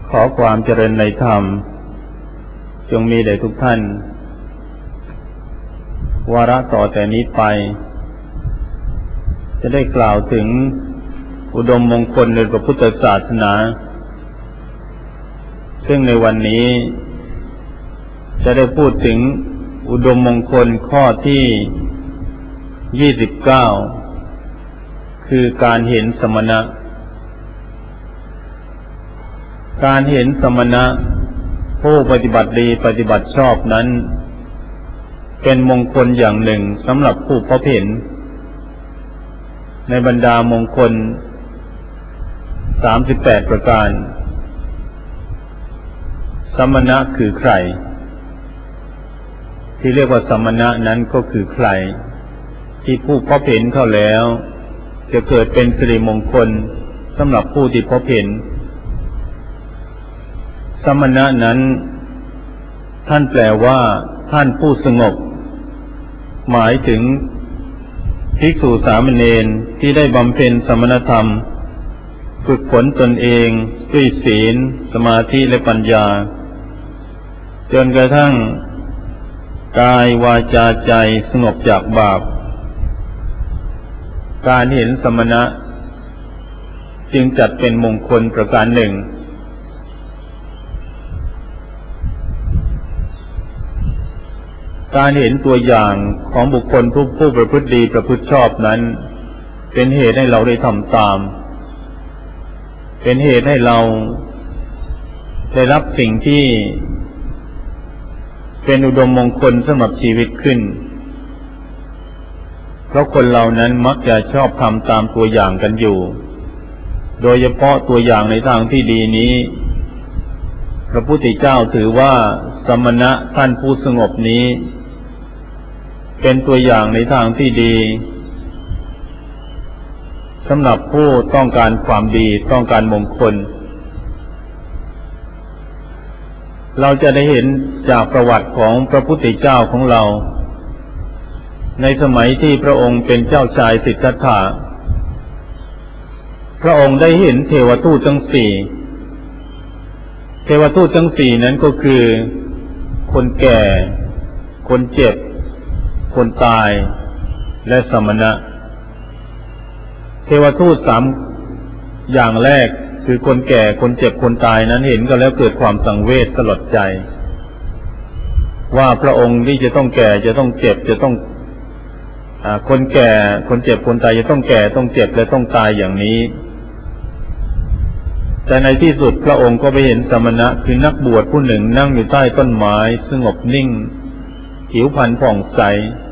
ขอความเจริญในธรรมจงมีแด่ทุกท่านวาระต่อแต่นี้ไปจะได้กล่าวถึงอุดมมงคลในพระพุทธศาสนาซึ่งในวันนี้จะได้พูดถึงอุดมมงคลข้อที่29คือการเห็นสมณะการเห็นสมณะผู้ปฏิบัติดีปฏิบัติชอบนั้นเป็นมงคลอย่างหนึ่งสำหรับผู้พบเห็นในบรรดามงคล38ประการสมณะคือใครที่เรียกว่าสมณะนั้นก็คือใครที่ผู้พบเห็นเข้าแล้วจะเกิดเป็นสิริมงคลสำหรับผู้ที่พบเห็นสมณะนั้นท่านแปลว่าท่านผู้สงบหมายถึงภิกษุสามเณรที่ได้บำเพ็ญสมณธรรมฝึกฝนตนเองด้วยศีลสมาธิและปัญญาจนกระทั่งกายวาจาใจสงบจากบาปการเห็นสมณะจึงจัดเป็นมงคลประการหนึ่งการเห็นตัวอย่างของบุคคลผู้ประพฤติดีประพฤติชอบนั้นเป็นเหตุให้เราได้ทำตามเป็นเหตุให้เราได้รับสิ่งที่เป็นอุดมมงคลสำหรับชีวิตขึ้นเพราะคนเรานั้นมักจะชอบทำตามตัวอย่างกันอยู่โดยเฉพาะตัวอย่างในทางที่ดีนี้พระพุทธเจ้าถือว่าสมณะท่านผู้สงบนี้เป็นตัวอย่างในทางที่ดีสำหรับผู้ต้องการความดีต้องการมงคลเราจะได้เห็นจากประวัติของพระพุทธเจ้าของเราในสมัยที่พระองค์เป็นเจ้าชายสิทธัตถะพระองค์ได้เห็นเทวทูตทั้งสี่เทวทูตทั้งสี่นั้นก็คือคนแก่คนเจ็บคนตายและสมณะเทวทูตสามอย่างแรกคือคนแก่คนเจ็บคนตายนั้นเห็นก็แล้วเกิดความสังเวชสลดใจว่าพระองค์ที่จะต้องแก่จะต้องเจ็บจะต้องคนแก่คนเจ็บคนตายจะต้องแก่ต้องเจ็บและต้องตายอย่างนี้แต่ในที่สุดพระองค์ก็ไปเห็นสมณะคือนักบวชผู้หนึ่งนั่งอยู่ใต้ต้นไม้สงบนิ่งผิวพรรณผ่องใส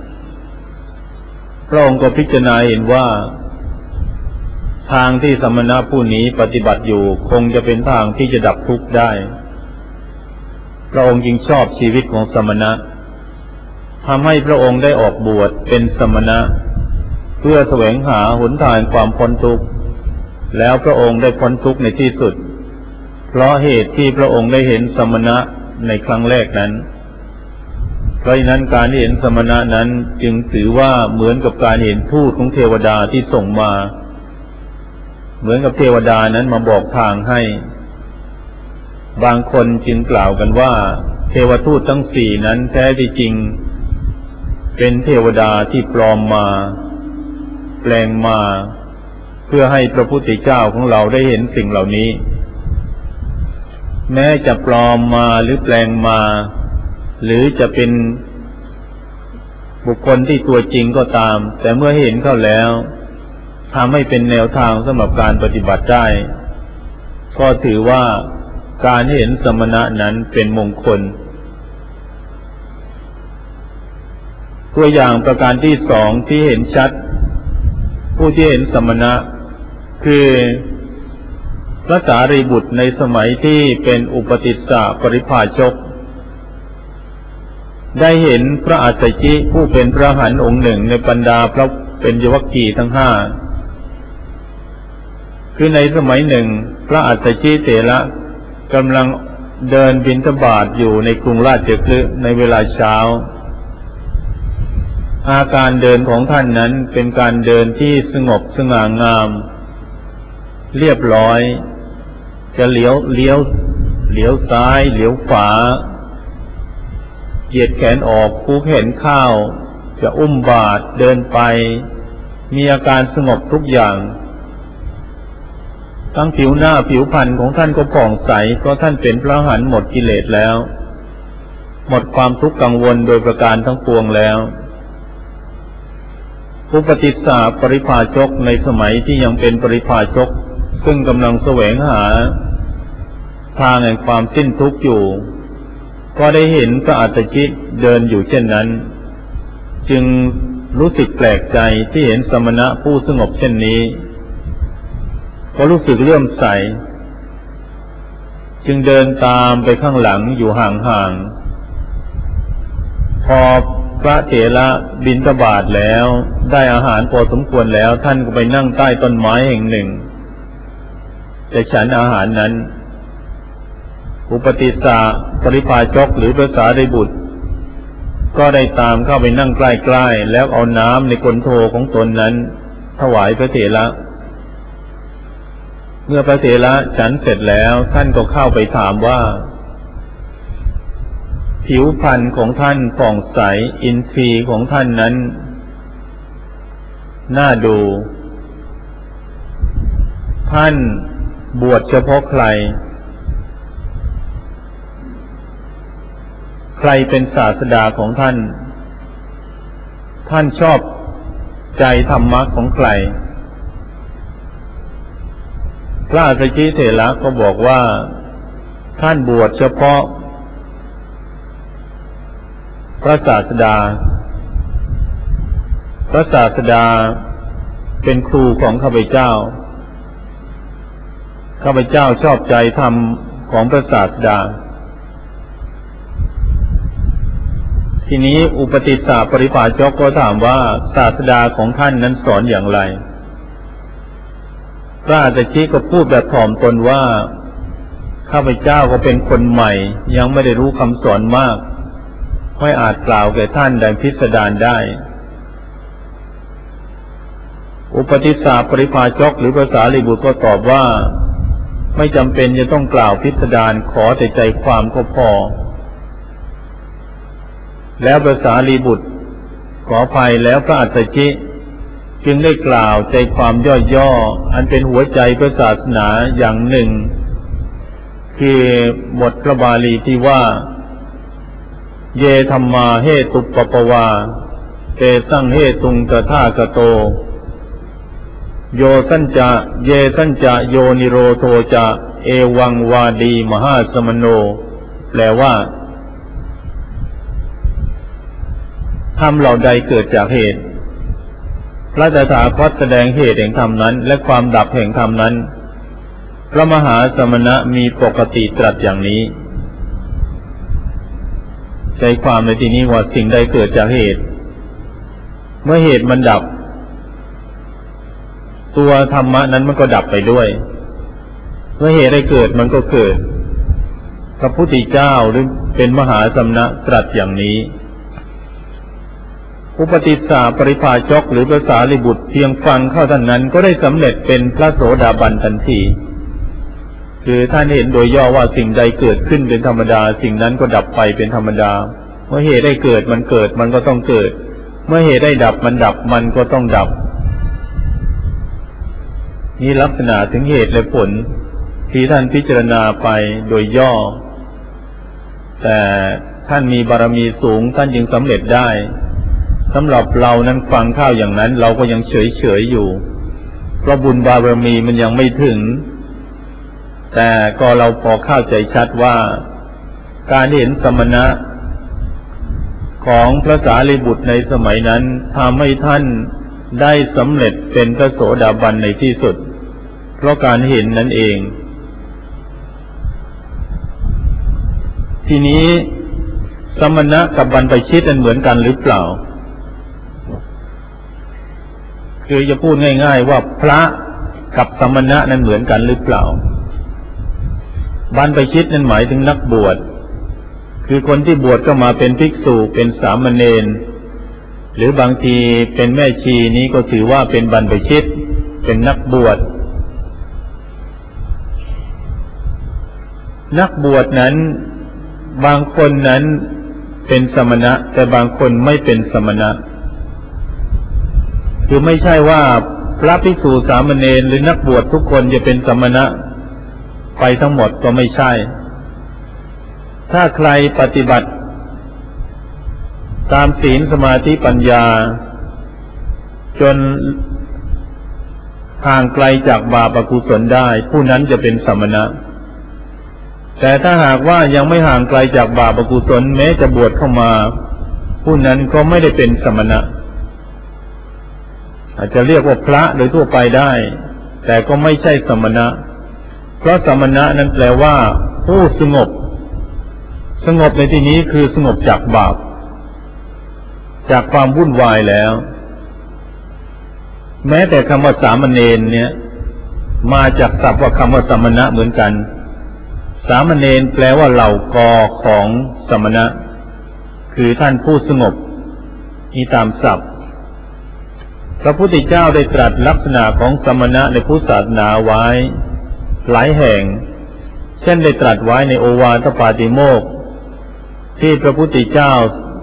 พระองค์ก็พิจารณาเห็นว่าทางที่สมณะผู้นี้ปฏิบัติอยู่คงจะเป็นทางที่จะดับทุกข์ได้พระองค์จึงชอบชีวิตของสมณะทำให้พระองค์ได้ออกบวชเป็นสมณะเพื่อแสวงหาหนทางความพ้นทุกข์แล้วพระองค์ได้พ้นทุกข์ในที่สุดเพราะเหตุที่พระองค์ได้เห็นสมณะในครั้งแรกนั้นเพราะฉะนั้นการเห็นสมณะนั้นจึงถือว่าเหมือนกับการเห็นทูตของเทวดาที่ส่งมาเหมือนกับเทวดานั้นมาบอกทางให้บางคนจึงกล่าวกันว่าเทวทูตทั้งสี่นั้นแท้ที่จริงเป็นเทวดาที่ปลอมมาแปลงมาเพื่อให้พระพุทธเจ้าของเราได้เห็นสิ่งเหล่านี้แม้จะปลอมมาหรือแปลงมาหรือจะเป็นบุคคลที่ตัวจริงก็ตามแต่เมื่อเห็นเข้าแล้วทำให้เป็นแนวทางสำหรับการปฏิบัติได้ก็ถือว่าการเห็นสมณะนั้นเป็นมงคลตัวอย่างประการที่สองที่เห็นชัดผู้ที่เห็นสมณะคือพระสารีบุตรในสมัยที่เป็นอุปติสสะปริภาชกได้เห็นพระอัสสชิผู้เป็นพระอรหันต์องค์หนึ่งในบรรดาพระเป็นยวัคคีทั้งห้าคือในสมัยหนึ่งพระอัสสชิเถระกำลังเดินบิณฑบาตอยู่ในกรุงราชคฤห์ในเวลาเช้าอาการเดินของท่านนั้นเป็นการเดินที่สงบสง่างามเรียบร้อยจะเลี้ยวเหลียวซ้ายเหลียวขวาเหยียดแขนออกคูแขนเข้าจะอุ้มบาตรเดินไปมีอาการสงบทุกอย่างทั้งผิวหน้าผิวพรรณของท่านก็ผ่องใสเพราะท่านเป็นพระอรหันต์หมดกิเลสแล้วหมดความทุกข์กังวลโดยประการทั้งปวงแล้วอุปติสสะปริภาชกในสมัยที่ยังเป็นปริภาชกซึ่งกำลังแสวงหาทางแห่งความสิ้นทุกข์อยู่ก็ได้เห็นพระอัสสชิเดินอยู่เช่นนั้นจึงรู้สึกแปลกใจที่เห็นสมณะผู้สงบเช่นนี้ก็รู้สึกเลื่อมใสจึงเดินตามไปข้างหลังอยู่ห่างๆพอพระเถระบิณฑบาตแล้วได้อาหารพอสมควรแล้วท่านก็ไปนั่งใต้ต้นไม้แห่งหนึ่งจะฉันอาหารนั้นอุปติสสะปริภาชกหรือพระสารีบุตรก็ได้ตามเข้าไปนั่งใกล้ๆแล้วเอาน้ำในกลโถของตนนั้นถวายพระเถระเมื่อพระเถระฉันเสร็จแล้วท่านก็เข้าไปถามว่าผิวพรรณของท่านผ่องใสอินทรีย์ของท่านนั้นน่าดูท่านบวชเฉพาะใครใครเป็นศาสดาของท่านท่านชอบใจธรรมะของใครพระอัสสชิเถระก็บอกว่าท่านบวชเฉพาะพระศาสดาพระศาสดาเป็นครูของข้าพเจ้าข้าพเจ้าชอบใจธรรมของพระศาสดาทีนี้อุปติสสะปริภาชกก็ถามว่าศาสดาของท่านนั้นสอนอย่างไรพระอัสสชิก็พูดแบบถ่อมตนว่าข้าพเจ้าก็เป็นคนใหม่ยังไม่ได้รู้คำสอนมากไม่อาจกล่าวแก่ท่านดังพิสดารได้อุปติสสะปริภาชกหรือภาษาลีบุตรก็ตอบว่าไม่จำเป็นจะต้องกล่าวพิสดารขอแต่ใจความก็พอแล้วภาษาลีบุตรขออภัยแล้วพระอัสสชิจึงได้กล่าวใจความย่อๆอันเป็นหัวใจพระศาสนาอย่างหนึ่งคือบทพระบาลีที่ว่าเยธัมมาเหตุปปวาเตสังเหตุงตถาคโตโยสัญจะเยสัญจะโยนิโรโทจะเอวังวาดีมหาสมโนแปลว่าธรรมเหล่าใดเกิดจากเหตุพระตถาคตแสดงเหตุแห่งธรรมนั้นและความดับแห่งธรรมนั้นพระมหาสมณะมีปกติตรัสอย่างนี้ใจความในที่นี้ว่าสิ่งใดเกิดจากเหตุเมื่อเหตุมันดับตัวธรรมะนั้นมันก็ดับไปด้วยเมื่อเหตุได้เกิดมันก็เกิดพระพุทธเจ้าหรือเป็นมหาสมณะตรัสอย่างนี้อุปติสสะปริภาชกหรือภาษาลิบุตรเพียงฟังเข้าเท่านั้นก็ได้สำเร็จเป็นพระโสดาบันทันทีคือท่านเห็นโดยย่อว่าสิ่งใดเกิดขึ้นเป็นธรรมดาสิ่งนั้นก็ดับไปเป็นธรรมดาเมื่อเหตุได้เกิดมันเกิดมันก็ต้องเกิดเมื่อเหตุได้ดับมันดับมันก็ต้องดับนี่ลักษณะถึงเหตุและผลที่ท่านพิจารณาไปโดยย่อแต่ท่านมีบารมีสูงท่านจึงสำเร็จได้สำหรับเรานั้นฟังข้าวอย่างนั้นเราก็ยังเฉยๆอยู่เพราะบุญบารมีมันยังไม่ถึงแต่ก็เราพอเข้าใจชัดว่าการเห็นสมณะของพระสารีบุตรในสมัยนั้นทำให้ท่านได้สำเร็จเป็นพระโสดาบันในที่สุดเพราะการเห็นนั่นเองทีนี้สมณะกับบรรพชิตนั้นเหมือนกันหรือเปล่าคือจะพูดง่ายๆว่าพระกับสมณะนั้นเหมือนกันหรือเปล่าบรรพชิตนั้นหมายถึงนักบวชคือคนที่บวชก็มาเป็นภิกษุเป็นสามเณรหรือบางทีเป็นแม่ชีนี้ก็ถือว่าเป็นบรรพชิตเป็นนักบวชนักบวชนั้นบางคนนั้นเป็นสมณะแต่บางคนไม่เป็นสมณะคือไม่ใช่ว่าพระภิกษุสามเณรหรือนักบวชทุกคนจะเป็นสมณะไปทั้งหมดก็ไม่ใช่ถ้าใครปฏิบัติตามศีลสมาธิปัญญาจนห่างไกลจากบาปอกุศลได้ผู้นั้นจะเป็นสมณะแต่ถ้าหากว่ายังไม่ห่างไกลจากบาปอกุศลแม้จะบวชเข้ามาผู้นั้นก็ไม่ได้เป็นสมณะอาจจะเรียกว่าพระโดยทั่วไปได้แต่ก็ไม่ใช่สมณะเพราะสมณะนั้นแปลว่าผู้สงบในที่นี้คือสงบจากบาปจากความวุ่นวายแล้วแม้แต่คำว่าสามเณรเนี่ยมาจากศัพท์ว่าคำว่าสมณะเหมือนกันสามเณรแปลว่าเหล่ากอของสมณะคือท่านผู้สงบนี่ตามศัพท์พระพุทธเจ้าได้ตรัสลักษณะของสมณะในพุทธศาสนาไว้หลายแห่งเช่นได้ตรัสไว้ในโอวาทปาติโมกข์ที่พระพุทธเจ้า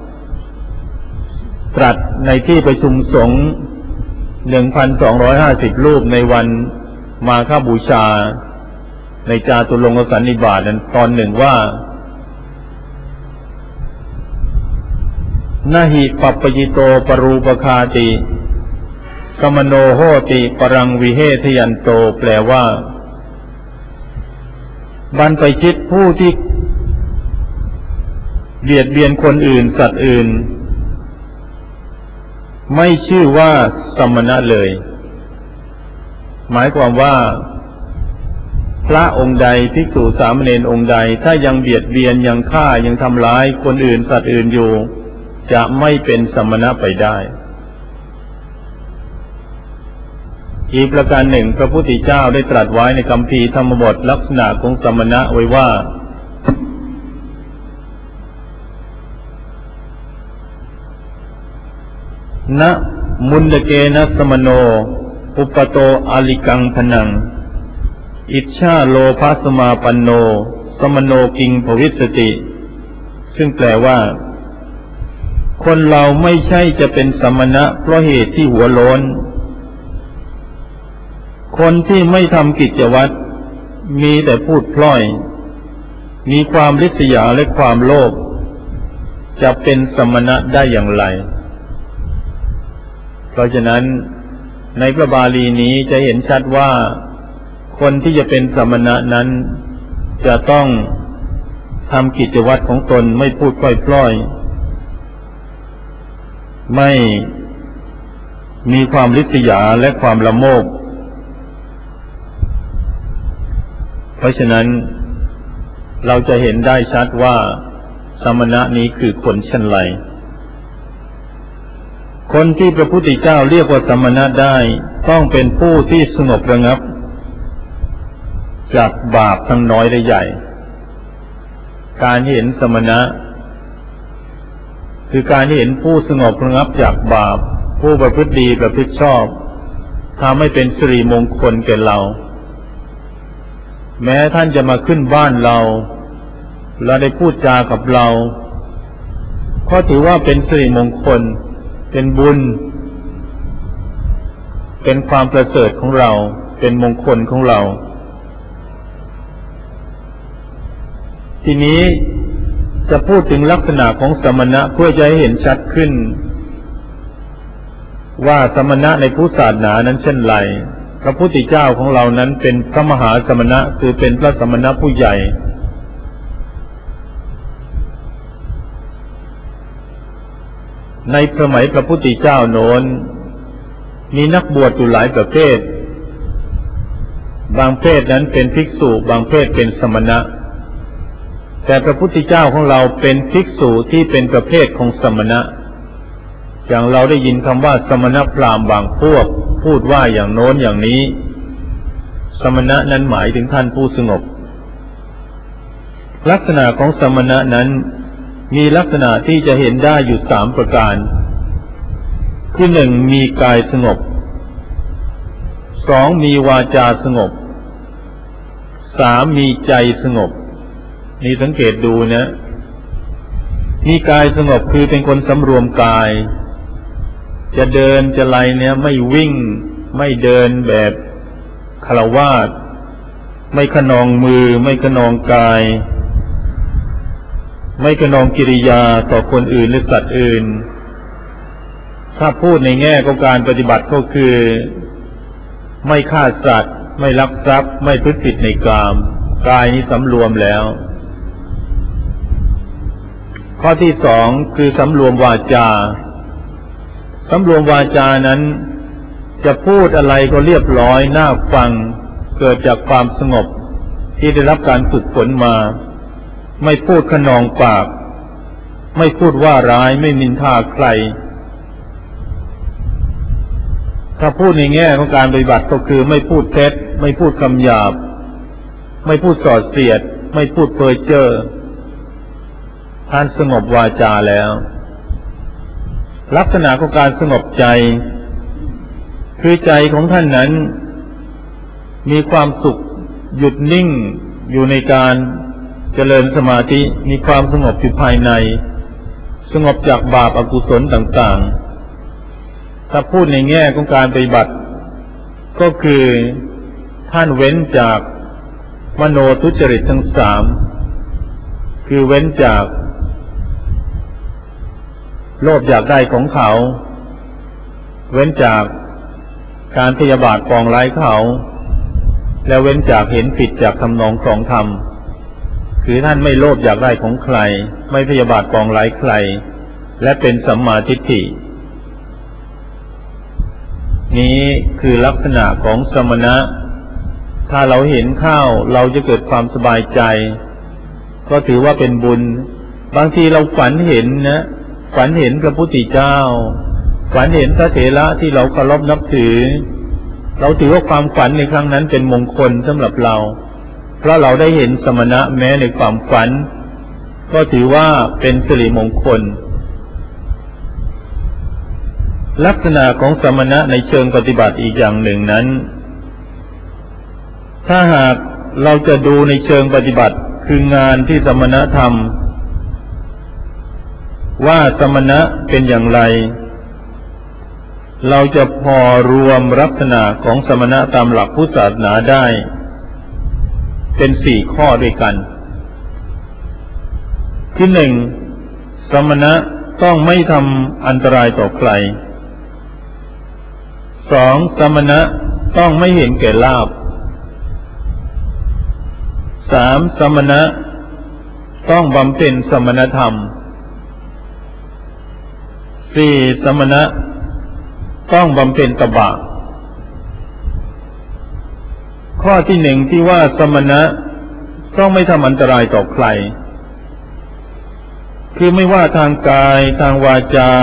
ตรัสในที่ประชุมสงฆ์ 1,250 รูปในวันมาฆบูชาในจาตุรงคสันนิบาตนั้นตอนหนึ่งว่านะหิปัปปยิโตปรูปคาติสมโนโหติปรังวิเหทยันโตแปลว่าบรรพชิตผู้ที่เบียดเบียนคนอื่นสัตว์อื่นไม่ชื่อว่าสมณะเลยหมายความว่าพระองค์ใดภิกษุสามเณรองค์ใดถ้ายังเบียดเบียนยังฆ่ายังทำร้ายคนอื่นสัตว์อื่นอยู่จะไม่เป็นสมณะไปได้อีกประการหนึ่งพระพุทธเจ้าได้ตรัสไว้ในคัมภีร์ธรรมบทลักษณะของสมณะไว้ว่านะมุนดเกนะสมโนอุปโตอาลิกังพนังอิจฉาโลภสมาปันโนสมโนกิงภวิสติซึ่งแปลว่าคนเราไม่ใช่จะเป็นสมณะเพราะเหตุที่หัวโล้นคนที่ไม่ทำกิจวัตรมีแต่พูดพล่อยมีความริษยาและความโลภจะเป็นสมณะได้อย่างไรเพราะฉะนั้นในพระบาลีนี้จะเห็นชัดว่าคนที่จะเป็นสมณะนั้นจะต้องทำกิจวัตรของตนไม่พูดพล่อยๆไม่มีความริษยาและความละโมบเพราะฉะนั้นเราจะเห็นได้ชัดว่าสมณะนี้คือคนเช่นไรคนที่พระพุทธเจ้าเรียกว่าสมณะได้ต้องเป็นผู้ที่สงบระงับจากบาปทั้งน้อยและใหญ่การเห็นสมณะคือการเห็นผู้สงบระงับจากบาปผู้ประพฤติดีประพฤติชอบทำให้เป็นสิริมงคลแก่เราแม้ท่านจะมาขึ้นบ้านเราและได้พูดจากับเราก็ถือว่าเป็นสิริมงคลเป็นบุญเป็นความประเสริฐของเราเป็นมงคลของเราทีนี้จะพูดถึงลักษณะของสมณะเพื่อจะให้เห็นชัดขึ้นว่าสมณะในพุทธศาสนานั้นเช่นไรพระพุทธเจ้าของเรานั้นเป็นพระมหาสมณะคือเป็นพระสมณะผู้ใหญ่ในสมัยพระพุทธเจ้าโน้นมีนักบวชอยู่หลายประเภทบางเพศนั้นเป็นภิกษุบางเพศเป็นสมณะแต่พระพุทธเจ้าของเราเป็นภิกษุที่เป็นประเภทของสมณะอย่างเราได้ยินคำว่าสมณพราหมณ์บางพวกพูดว่าอย่างโน้นอย่างนี้สมณะนั้นหมายถึงท่านผู้สงบลักษณะของสมณะนั้นมีลักษณะที่จะเห็นได้อยู่3ประการคือ 1. มีกายสงบ 2. มีวาจาสงบ 3. มีใจสงบนี่สังเกตดูนะมีกายสงบคือเป็นคนสำรวมกายจะเดินจะอะไรเนี่ยไม่วิ่งไม่เดินแบบฆราวาสไม่ขนองมือไม่ขนองกายไม่ขนองกิริยาต่อคนอื่นหรือสัตว์อื่นถ้าพูดในแง่ของการปฏิบัติก็คือไม่ฆ่าสัตว์ไม่ลักทรัพย์ไม่พฤติผิดในกามกายนี้สำรวมแล้วข้อที่สองคือสำรวมวาจาสำรวมวาจานั้นจะพูดอะไรก็เรียบร้อยน่าฟังเกิดจากความสงบที่ได้รับการฝึกฝนมาไม่พูดขนองปากไม่พูดว่าร้ายไม่นินทาใครถ้าพูดในแง่ของการปฏิบัติก็คือไม่พูดเท็จไม่พูดคำหยาบไม่พูดส่อเสียดไม่พูดเพ้อเจ้อท่านสงบวาจาแล้วลักษณะของการสงบใจคือใจของท่านนั้นมีความสุขหยุดนิ่งอยู่ในการเจริญสมาธิมีความสงบอยู่ภายในสงบจากบาปอกุศลต่างๆถ้าพูดในแง่ของการปฏิบัติก็คือท่านเว้นจากมโนทุจริตทั้งสามคือเว้นจากโลภอยากได้ของเขาเว้นจากการพยาบาทปองร้ายเขาและเว้นจากเห็นผิดจากทำนองครองธรรมคือท่านไม่โลภอยากได้ของใครไม่พยาบาทปองร้ายใครและเป็นสัมมาทิฏฐินี้คือลักษณะของสมณะถ้าเราเห็นเข้าเราจะเกิดความสบายใจก็ถือว่าเป็นบุญบางทีเราฝันเห็นนะฝันเห็นพระพุทธเจ้าฝันเห็นพระเถระที่เราเคารพนับถือเราถือว่าความฝันในครั้งนั้นเป็นมงคลสำหรับเราเพราะเราได้เห็นสมณะแม้ในความฝันก็ถือว่าเป็นสิริมงคลลักษณะของสมณะในเชิงปฏิบัติอีกอย่างหนึ่งนั้นถ้าหากเราจะดูในเชิงปฏิบัติคืองานที่สมณะทำว่าสมณะเป็นอย่างไรเราจะพอรวมลักษณะของสมณะตามหลักพุทธศาสนาได้เป็น4 ข้อด้วยกันที่หนึ่งสมณะต้องไม่ทำอันตรายต่อใคร2สมณะต้องไม่เห็นแก่ลาภ3สมณะต้องบำเพ็ญสมณธรรม4สมณะต้องบำเพ็ญตบะข้อที่1ที่ว่าสมณะต้องไม่ทำอันตรายต่อใครคือไม่ว่าทางกายทางวา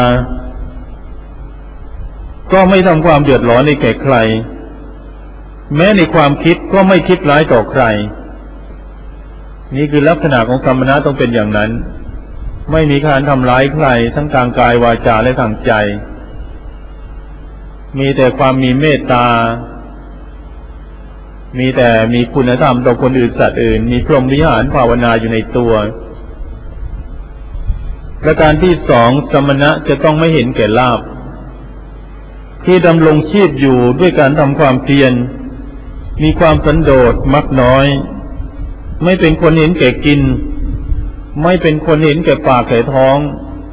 จาก็ไม่ทำความเดือดร้อนให้แก่ใครแม้ในความคิดก็ไม่คิดร้ายต่อใครนี่คือลักษณะของสมณะต้องเป็นอย่างนั้นไม่มีการทำร้ายใครทั้งทางกายวาจาและทางใจมีแต่ความมีเมตตามีแต่มีคุณธรรมต่อคนอื่นสัตว์อื่นมีพรหมวิหารภาวนาอยู่ในตัวประการที่2สมณะจะต้องไม่เห็นแก่ลาภที่ดำรงชีพอยู่ด้วยการทำความเพียรมีความสันโดษมักน้อยไม่เป็นคนเห็นแก่กินไม่เป็นคนเห็นแก่ปากแก่ท้อง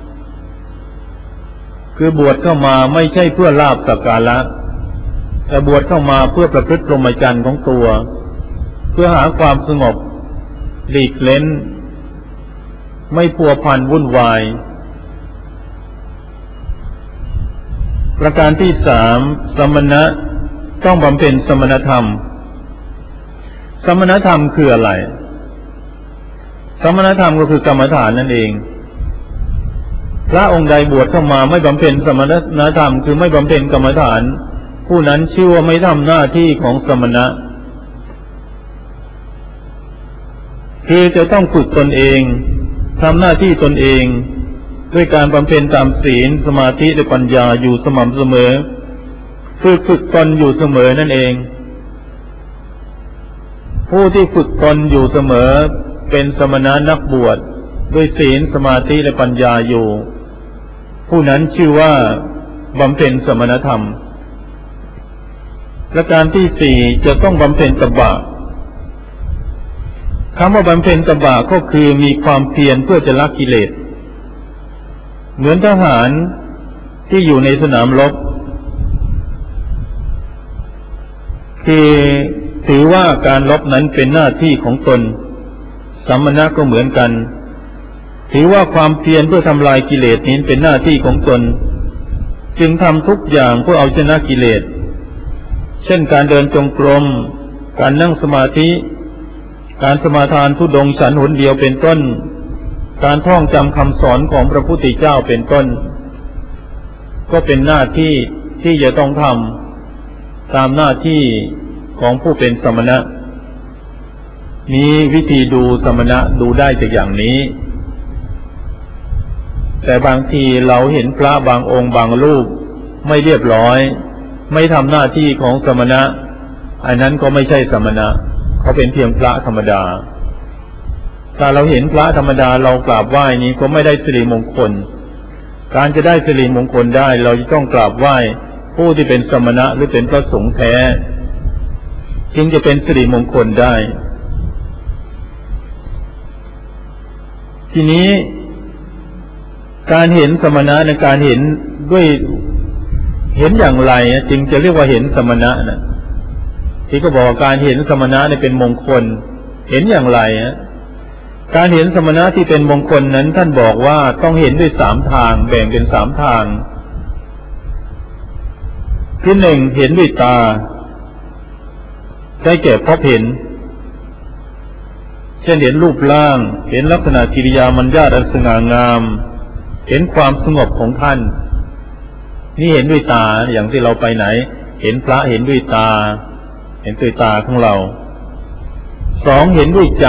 คือบวชเข้ามาไม่ใช่เพื่อลาภสักการะแต่บวชเข้ามาเพื่อประพฤติพรหมจรรย์ของตัวเพื่อหาความสงบหลีกเล้นไม่พัวพันวุ่นวายประการที่3สมณะต้องบำเพ็ญสมณธรรมสมณธรรมคืออะไรสมณธรรมก็คือกรรมฐานนั่นเองพระองค์ใดบวชเข้ามาไม่บำเพ็ญสมณธรรมคือไม่บำเพ็ญกรรมฐานผู้นั้นชื่อว่าไม่ทำหน้าที่ของสมณะคือจะต้องฝึกตนเองทำหน้าที่ตนเองด้วยการบำเพ็ญตามศีลสมาธิและปัญญาอยู่สม่ำเสมอฝึกตนอยู่เสมอนั่นเองผู้ที่ฝึกตนอยู่เสมอเป็นสมณะนักบวชด้วยศีลสมาธิและปัญญาอยู่ผู้นั้นชื่อว่าบำเพ็ญสมณธรรมประการที่สี่จะต้องบำเพ็ญตบะคำว่าบำเพ็ญตบะก็คือมีความเพียรเพื่อจะละกิเลสเหมือนทหารที่อยู่ในสนามรบคือถือว่าการรบนั้นเป็นหน้าที่ของตนสมณะก็เหมือนกันถือว่าความเพียรเพื่อทำลายกิเลสนี้เป็นหน้าที่ของตนจึงทำทุกอย่างเพื่อเอาชนะกิเลสเช่นการเดินจงกรมการนั่งสมาธิการสมาทานธุดงค์ฉันหนเดียวเป็นต้นการท่องจำคำสอนของพระพุทธเจ้าเป็นต้นก็เป็นหน้าที่ที่จะต้องทำตามหน้าที่ของผู้เป็นสมณะนี้วิธีดูสมณะดูได้จากอย่างนี้แต่บางทีเราเห็นพระบางองค์บางรูปไม่เรียบร้อยไม่ทำหน้าที่ของสมณะอันนั้นก็ไม่ใช่สมณะเขาเป็นเพียงพระธรรมดาถ้าเราเห็นพระธรรมดาเรากราบไหว้นี้ก็ไม่ได้สิริมงคลการจะได้สิริมงคลได้เราจะต้องกราบไหว้ผู้ที่เป็นสมณะหรือเป็นพระสงฆ์แท้จึงจะเป็นสิริมงคลได้ทีนี้การเห็นสมณะในการเห็นด้วยเห็นอย่างไรจึงจะเรียกว่าเห็นสมณะนะที่ก็บอกว่าการเห็นสมณะเนี่ยเป็นมงคลเห็นอย่างไรการเห็นสมณะที่เป็นมงคลนั้นท่านบอกว่าต้องเห็นด้วยสามทางแบ่งเป็นสามทางที่หนึ่งเห็นด้วยตาได้แก่พบเห็นเช่นเห็นรูปร่างเห็นลักษณะกิริยามัญญาตอันสง่างามเห็นความสงบของท่านนี่เห็นด้วยตาอย่างที่เราไปไหนเห็นพระเห็นด้วยตาเห็นด้วยตาของเราสองเห็นด้วยใจ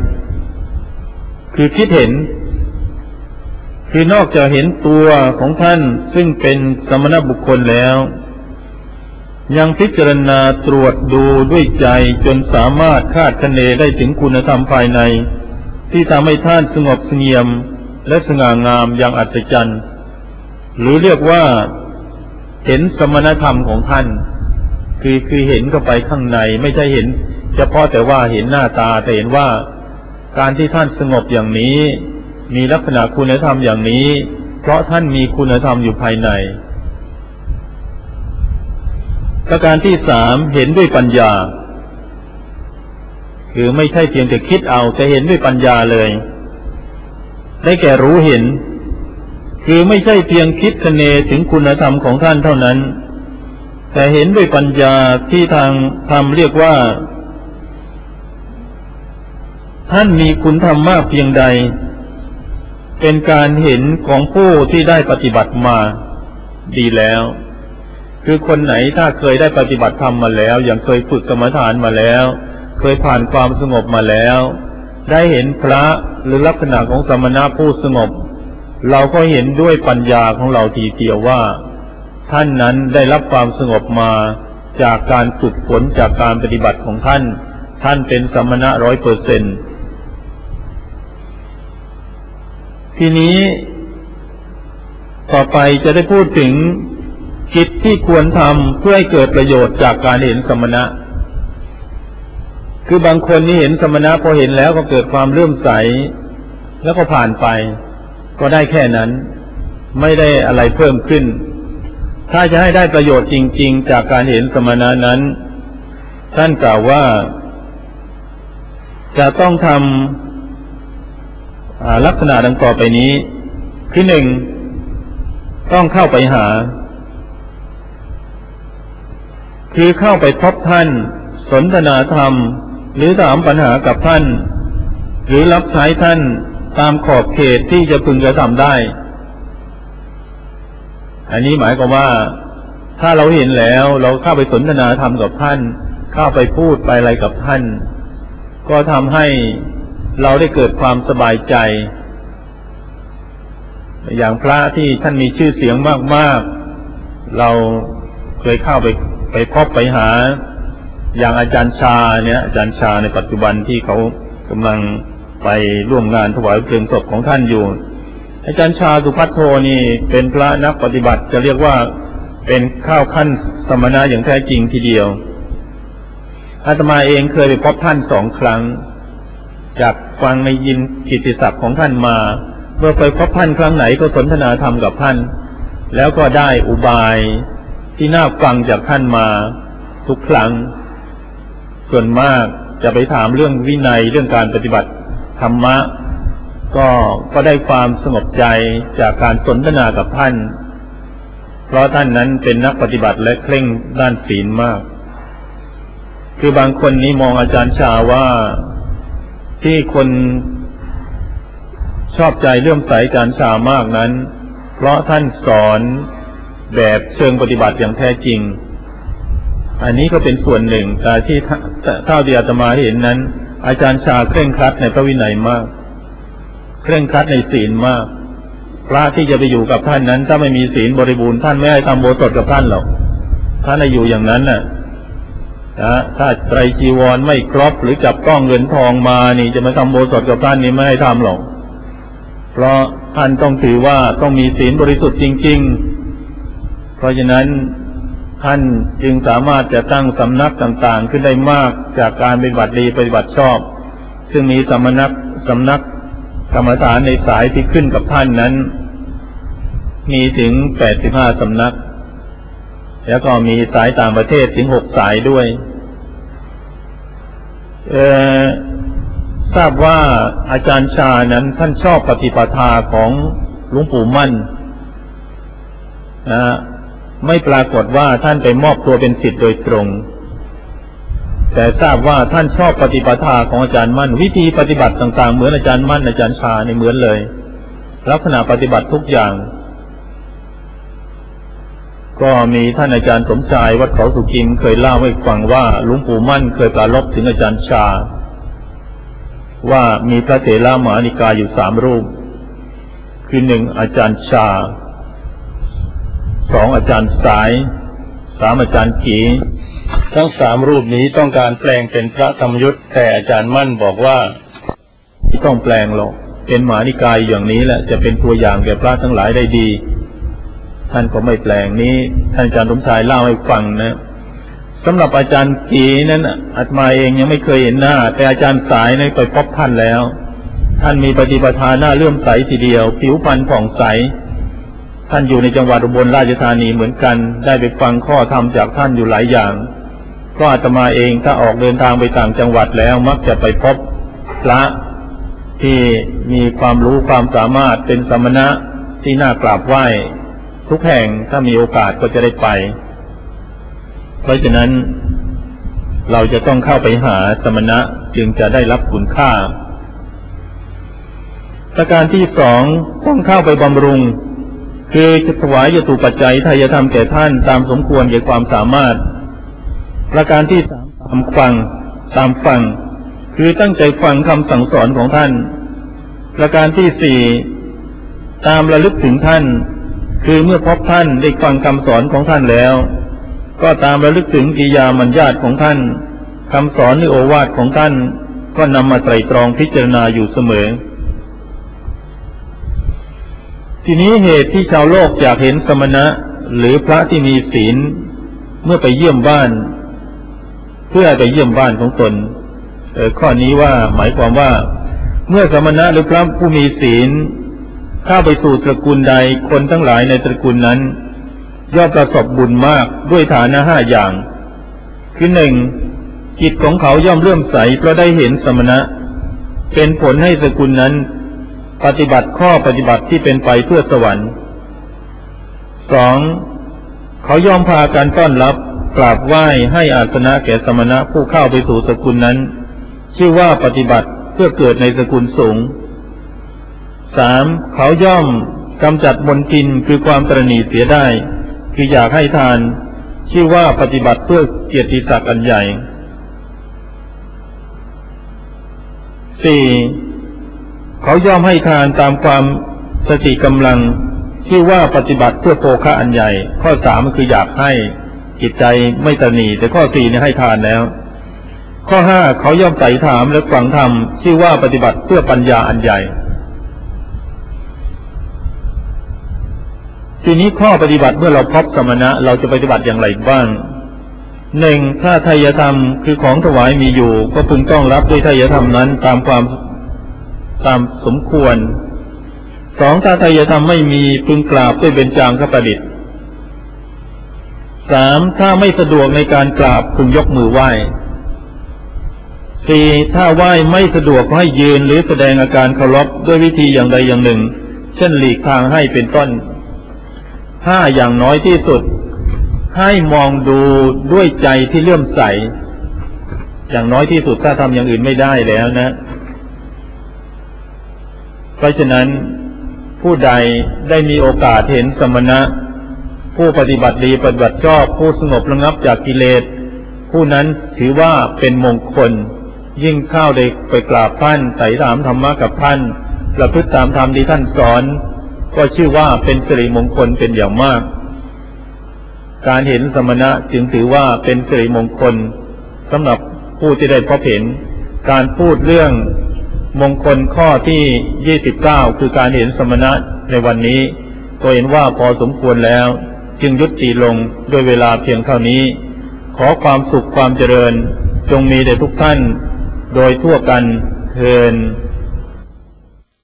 คือคิดเห็นคือนอกจากเห็นตัวของท่านซึ่งเป็นสมณบุคคลแล้วยังพิจารณาตรวจดูด้วยใจจนสามารถคาดคะเนได้ถึงคุณธรรมภายในที่ทำให้ท่านสงบเสงี่ยมและสง่างามอย่างอัศจรรย์หรือเรียกว่าเห็นสมณธรรมของท่านคือเห็นเข้าไปข้างในไม่ใช่เห็นเฉพาะแต่ว่าเห็นหน้าตาแต่เห็นว่าการที่ท่านสงบอย่างนี้มีลักษณะคุณธรรมอย่างนี้เพราะท่านมีคุณธรรมอยู่ภายในประการที่สามเห็นด้วยปัญญาคือไม่ใช่เพียงแต่คิดเอาแต่เห็นด้วยปัญญาเลยได้แก่รู้เห็นคือไม่ใช่เพียงคิดคะเนถึงคุณธรรมของท่านเท่านั้นแต่เห็นด้วยปัญญาที่ทางธรรมเรียกว่าท่านมีคุณธรรมมากเพียงใดเป็นการเห็นของผู้ที่ได้ปฏิบัติมาดีแล้วคือคนไหนถ้าเคยได้ปฏิบัติธรรมมาแล้วอย่างเคยฝึกกรรมฐานมาแล้วเคยผ่านความสงบมาแล้วได้เห็นพระหรือลักษณะของสมณะผู้สงบเราก็เห็นด้วยปัญญาของเราทีเดียวว่าท่านนั้นได้รับความสงบมาจากการฝึกฝนจากการปฏิบัติของท่านท่านเป็นสมณะ100%ทีนี้ต่อไปจะได้พูดถึงกิจที่ควรทำเพื่อให้เกิดประโยชน์จากการเห็นสมณะคือบางคนนี่เห็นสมณะพอเห็นแล้วก็เกิดความเลื่อมใสแล้วก็ผ่านไปก็ได้แค่นั้นไม่ได้อะไรเพิ่มขึ้นถ้าจะให้ได้ประโยชน์จริงๆจากการเห็นสมณะนั้นท่านกล่าวว่าจะต้องทำลักษณะดังต่อไปนี้คือหนึ่งต้องเข้าไปหาคือเข้าไปพบท่านสนทนาธรรมหรือถามปัญหากับท่านหรือรับใช้ท่านตามขอบเขตที่จะพึงจะทำได้อันนี้หมายความว่าถ้าเราเห็นแล้วเราเข้าไปสนทนาธรรมกับท่านเข้าไปพูดไปอะไรกับท่านก็ทำให้เราได้เกิดความสบายใจอย่างพระที่ท่านมีชื่อเสียงมากๆเราเคยเข้าไปพบไปหาอย่างอาจารย์ชาเนี่ยอาจารย์ชาในปัจจุบันที่เขากำลังไปร่วมงานถวายเพลิงศพของท่านอยู่อาจารย์ชาสุภัทโทนี่เป็นพระนักปฏิบัติจะเรียกว่าเป็นข้าวขั้นสมณะอย่างแท้จริงทีเดียวอาตมาเองเคยไปพบท่าน2 ครั้งจากฟังในยินกิตติศัพท์ของท่านมาเมื่อไปพบท่านครั้งไหนก็สนทนาธรรมกับท่านแล้วก็ได้อุบายที่น่าฟังจากท่านมาทุกครั้งส่วนมากจะไปถามเรื่องวินัยเรื่องการปฏิบัติธรรมะก็ได้ความสงบใจจากการสนทนากับท่านเพราะท่านนั้นเป็นนักปฏิบัติและเคร่งด้านศีลมากคือบางคนนี้มองอาจารย์ชาว่าที่คนชอบใจเลื่อมใสอาจารย์ชามากนั้นเพราะท่านสอนแบบเชิงปฏิบัติอย่างแท้จริงอันนี้ก็เป็นส่วนหนึ่งแต่ที่เท่าที่อาตมาเห็นนั้นอาจารย์ชาเคร่งครัดในพระวินัยมากเคร่งครัดในศีลมากพระที่จะไปอยู่กับท่านนั้นถ้าไม่มีศีลบริบูรณ์ท่านไม่ให้ทำโบสถกับท่านหรอกท่านให้อยู่อย่างนั้นน่ะถ้าไตรจีวรไม่ครบหรือจับต้องเงินทองมานี่จะมาทำโบสถกับท่านนี่ไม่ให้ทำหรอกเพราะท่านต้องถือว่าต้องมีศีลบริสุทธิ์จริงๆเพราะฉะนั้นท่านจึงสามารถจะตั้งสำนักต่างๆขึ้นได้มากจากการปฏิบัติดีปฏิบัติชอบซึ่งมีสำนักกรรมฐานในสายที่ขึ้นกับท่านนั้นมีถึง85 สำนักแล้วก็มีสายต่างประเทศถึง6 สายด้วยทราบว่าอาจารย์ชานั้นท่านชอบปฏิปทาของหลวงปู่มั่นไม่ปรากฏว่าท่านไปมอบตัวเป็นศิษย์โดยตรงแต่ทราบว่าท่านชอบปฏิปทาของอาจารย์มั่นวิธีปฏิบัติต่างๆเหมือนอาจารย์มั่นอาจารย์ชาเนี่ยเหมือนเลยลักษณะปฏิบัติทุกอย่างก็มีท่านอาจารย์สมชายวัดเขาสุกิมเคยเล่าให้ฟังว่าหลวงปู่มั่นเคยปรารภถึงอาจารย์ชาว่ามีพระเถระมหานิกายอยู่3 รูปคือ1อาจารย์ชา2อาจารย์สาย3อาจารย์กีทั้ง3 รูปนี้ต้องการแปลงเป็นพระธรรมยุทธแต่อาจารย์มั่นบอกว่าไม่ต้องแปลงหรอกเป็นมหานิกายอย่างนี้แหละจะเป็นตัวอย่างแก่พระทั้งหลายได้ดีท่านก็ไม่แปลงนี้ท่านอาจารย์สมชายเล่าให้ฟังนะสำหรับอาจารย์กีนั้นอาตมาเองยังไม่เคยเห็นหน้าแต่อาจารย์สายนั้นไปพบท่านแล้วท่านมีปฏิปทาหน้าเลื่อมใสทีเดียวผิวพรรณผ่องใสท่านอยู่ในจังหวัดอุบลราชธานีเหมือนกันได้ไปฟังข้อธรรมจากท่านอยู่หลายอย่างก็อาตมาเองถ้าออกเดินทางไปต่างจังหวัดแล้วมักจะไปพบพระที่มีความรู้ความสามารถเป็นสมณะที่น่ากราบไหว้ทุกแห่งถ้ามีโอกาสก็จะได้ไปเพราะฉะนั้นเราจะต้องเข้าไปหาสมณะจึงจะได้รับคุณค่าประการที่2ต้องเข้าไปบำรุงคือจะถวายยตุปัจจัยทายธรรมแก่ท่านตามสมควรแก่ความสามารถประการที่3ตามฟังคือตั้งใจฟังคำสั่งสอนของท่านประการที่4ตามระลึกถึงท่านคือเมื่อพบท่านได้ฟังคำสอนของท่านแล้วก็ตามระลึกถึงกิริยามัญญาติของท่านคำสอนหรือโอวาทของท่านก็นำมาไตร่ตรองพิจารณาอยู่เสมอทีนี้เหตุที่ชาวโลกอยากเห็นสมณะหรือพระที่มีศีลเมื่อไปเยี่ยมบ้านเพื่อไปเยี่ยมบ้านของตนข้อนี้ว่าหมายความว่าเมื่อสมณะหรือพระผู้มีศีลเข้าไปสู่ตระกูลใดคนทั้งหลายในตระกูลนั้นย่อมประสบบุญมากด้วยฐานะ5 อย่างคือ1จิตของเขาย่อมเลื่อมใสเพราะได้เห็นสมณะเป็นผลให้ตระกูลนั้นปฏิบัติข้อปฏิบัติที่เป็นไปเพื่อสวรรค์ 2. เขาย่อมพากันต้อนรับกราบไหว้ให้อาสนะแก่สมณะผู้เข้าไปสู่สกุลนั้นชื่อว่าปฏิบัติเพื่อเกิดในสกุลสูง 3. เขาย่อมกำจัดมลทินคือความตระหนี่เสียได้คืออยากให้ทานชื่อว่าปฏิบัติเพื่อเกียรติศักดิ์อันใหญ่ 4. เขาย่อมให้ทานตามความสติกำลังชื่อว่าปฏิบัติเพื่อโภคะอันใหญ่ข้อ3คืออยากให้จิตใจไม่ตระหนี่แต่ข้อ4เนี่ยให้ทานแล้วข้อห้าเขาย่อมไต่ถามและฟังธรรมชื่อว่าปฏิบัติเพื่อปัญญาอันใหญ่ทีนี้ข้อปฏิบัติเมื่อเราพบสมณะเราจะปฏิบัติอย่างไรบ้างหนึ่งถ้าไทยธรรมคือของถวายมีอยู่ก็พึงต้องรับด้วยไทยธรรมนั้นตามสมควรสองถ้าไทยธรรมไม่มีพึงกราบด้วยเบญจางคประดิษฐ์สามถ้าไม่สะดวกในการกราบพึงยกมือไหว้สี่ถ้าไหว้ไม่สะดวกก็ให้ยืนหรือแสดงอาการเคารพด้วยวิธีอย่างใดอย่างหนึ่งเช่นหลีกทางให้เป็นต้นห้าอย่างน้อยที่สุดให้มองดูด้วยใจที่เลื่อมใสอย่างน้อยที่สุดถ้าทำอย่างอื่นไม่ได้แล้วนะเพราะฉะนั้นผู้ใดได้มีโอกาสเห็นสมณะผู้ปฏิบัติดีปฏิบัติชอบผู้สงบระงับจากกิเลสผู้นั้นถือว่าเป็นมงคลยิ่งเข้าได้ไปกราบท่านไต่ถามธรรมะกับท่านประพฤติตามธรรมที่ท่านสอนก็ชื่อว่าเป็นสิริมงคลเป็นอย่างมากการเห็นสมณะจึงถือว่าเป็นสิริมงคลสำหรับผู้ที่ได้พบเห็นการพูดเรื่องมงคลข้อที่29คือการเห็นสมณะในวันนี้ก็เห็นว่าพอสมควรแล้วจึงยุติลงด้วยเวลาเพียงเท่านี้ขอความสุขความเจริญจงมีแด่ทุกท่านโดยทั่วกันเทอญ